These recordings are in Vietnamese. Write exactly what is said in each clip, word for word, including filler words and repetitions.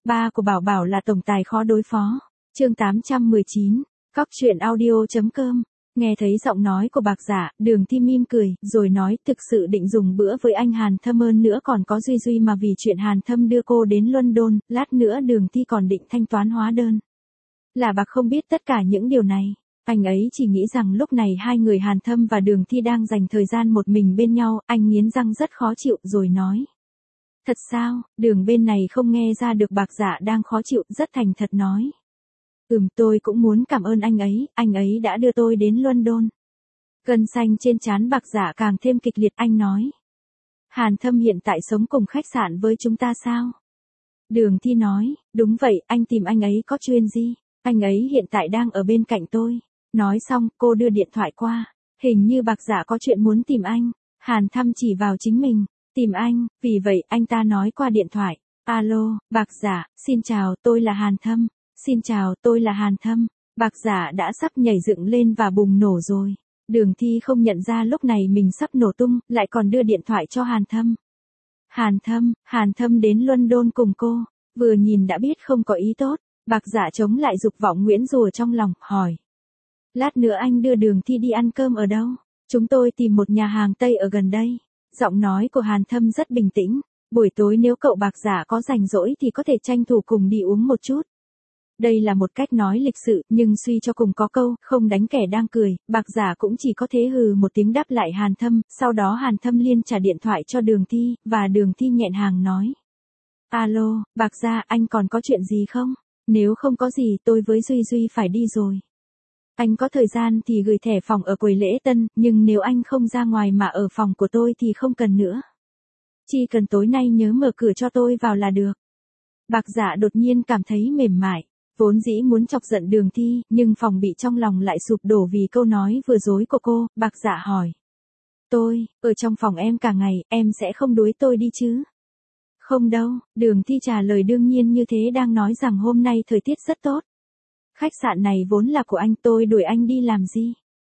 Ba của Bảo Bảo là tổng tài khó đối phó. Chương tám trăm mười chín, Cóc truyện audio.com. Nghe thấy giọng nói của Bạc Dạ, Đường Thi mỉm cười, rồi nói, thực sự định dùng bữa với anh Hàn Thâm, hơn nữa còn có Duy Duy, mà vì chuyện Hàn Thâm đưa cô đến London, lát nữa Đường Thi còn định thanh toán hóa đơn. Là Bạc không biết tất cả những điều này. Anh ấy chỉ nghĩ rằng lúc này hai người Hàn Thâm và Đường Thi đang dành thời gian một mình bên nhau. Anh nghiến răng rất khó chịu rồi nói. Thật sao? Đường bên này không nghe ra được Bạc Dạ đang khó chịu, rất thành thật nói. Ừm, tôi cũng muốn cảm ơn anh ấy, anh ấy đã đưa tôi đến London. Gân xanh trên trán Bạc Dạ càng thêm kịch liệt, anh nói. Hàn Thâm hiện tại sống cùng khách sạn với chúng ta sao? Đường Thi nói, đúng vậy, anh tìm anh ấy có chuyện gì? Anh ấy hiện tại đang ở bên cạnh tôi. Nói xong, cô đưa điện thoại qua. Hình như Bạc Dạ có chuyện muốn tìm anh. Hàn Thâm chỉ vào chính mình. Tìm anh, vì vậy anh ta nói qua điện thoại. Alo, Bạc Dạ, xin chào, tôi là Hàn Thâm. Xin chào, tôi là Hàn Thâm. Bạc Dạ đã sắp nhảy dựng lên và bùng nổ rồi. Đường Thi không nhận ra lúc này mình sắp nổ tung, lại còn đưa điện thoại cho Hàn Thâm. Hàn Thâm, Hàn Thâm đến London cùng cô. Vừa nhìn đã biết không có ý tốt. Bạc Dạ chống lại dục vọng Nguyễn rùa trong lòng, hỏi. Lát nữa anh đưa Đường Thi đi ăn cơm ở đâu? Chúng tôi tìm một nhà hàng Tây ở gần đây. Giọng nói của Hàn Thâm rất bình tĩnh. Buổi tối nếu cậu Bạc Dạ có rảnh rỗi thì có thể tranh thủ cùng đi uống một chút. Đây là một cách nói lịch sự, nhưng suy cho cùng có câu, không đánh kẻ đang cười. Bạc Dạ cũng chỉ có thế hừ một tiếng đáp lại Hàn Thâm. Sau đó Hàn Thâm liên trả điện thoại cho Đường Thi, và Đường Thi nghẹn hàng nói. Alo, Bạc Dạ, anh còn có chuyện gì không? Nếu không có gì tôi với Duy Duy phải đi rồi. Anh có thời gian thì gửi thẻ phòng ở quầy lễ tân, nhưng nếu anh không ra ngoài mà ở phòng của tôi thì không cần nữa. Chỉ cần tối nay nhớ mở cửa cho tôi vào là được. Bạc Dạ đột nhiên cảm thấy mềm mại. Vốn dĩ muốn chọc giận Đường Thi, nhưng phòng bị trong lòng lại sụp đổ vì câu nói vừa dối của cô. Bạc Dạ hỏi. Tôi, ở trong phòng em cả ngày, em sẽ không đuổi tôi đi chứ? Không đâu, Đường Thi trả lời đương nhiên như thế, đang nói rằng hôm nay thời tiết rất tốt. Khách sạn này vốn là của anh, tôi đuổi anh đi làm gì?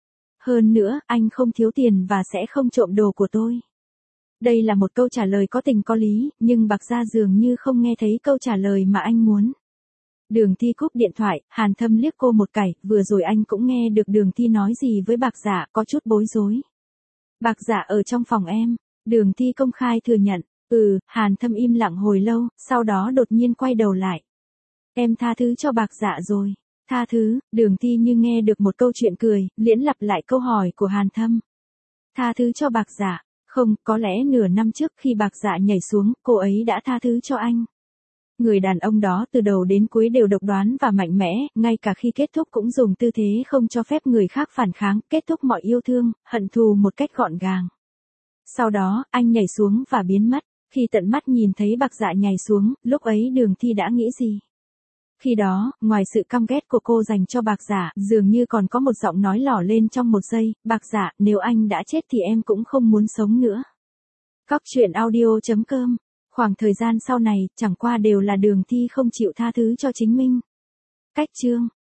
Hơn nữa, anh không thiếu tiền và sẽ không trộm đồ của tôi. Đây là một câu trả lời có tình có lý, nhưng Bạc Dạ dường như không nghe thấy câu trả lời mà anh muốn. Đường Thi cúp điện thoại, Hàn Thâm liếc cô một cái, vừa rồi anh cũng nghe được Đường Thi nói gì với Bạc Dạ, có chút bối rối. Bạc Dạ ở trong phòng em. Đường Thi công khai thừa nhận. Ừ, Hàn Thâm im lặng hồi lâu, sau đó đột nhiên quay đầu lại. Em tha thứ cho Bạc Dạ rồi. Tha thứ, Đường Thi như nghe được một câu chuyện cười, liễn lặp lại câu hỏi của Hàn Thâm. Tha thứ cho Bạc Dạ. Không, có lẽ nửa năm trước khi Bạc Dạ nhảy xuống, cô ấy đã tha thứ cho anh. Người đàn ông đó từ đầu đến cuối đều độc đoán và mạnh mẽ, ngay cả khi kết thúc cũng dùng tư thế không cho phép người khác phản kháng, kết thúc mọi yêu thương, hận thù một cách gọn gàng. Sau đó, anh nhảy xuống và biến mất. Khi tận mắt nhìn thấy Bạc Dạ nhảy xuống, lúc ấy Đường Thi đã nghĩ gì? Khi đó, ngoài sự căm ghét của cô dành cho Bạc Dạ, dường như còn có một giọng nói lỏ lên trong một giây, Bạc Dạ, nếu anh đã chết thì em cũng không muốn sống nữa. Cóc truyện audio.com. Khoảng thời gian sau này, chẳng qua đều là Đường Thi không chịu tha thứ cho chính mình. Cách chương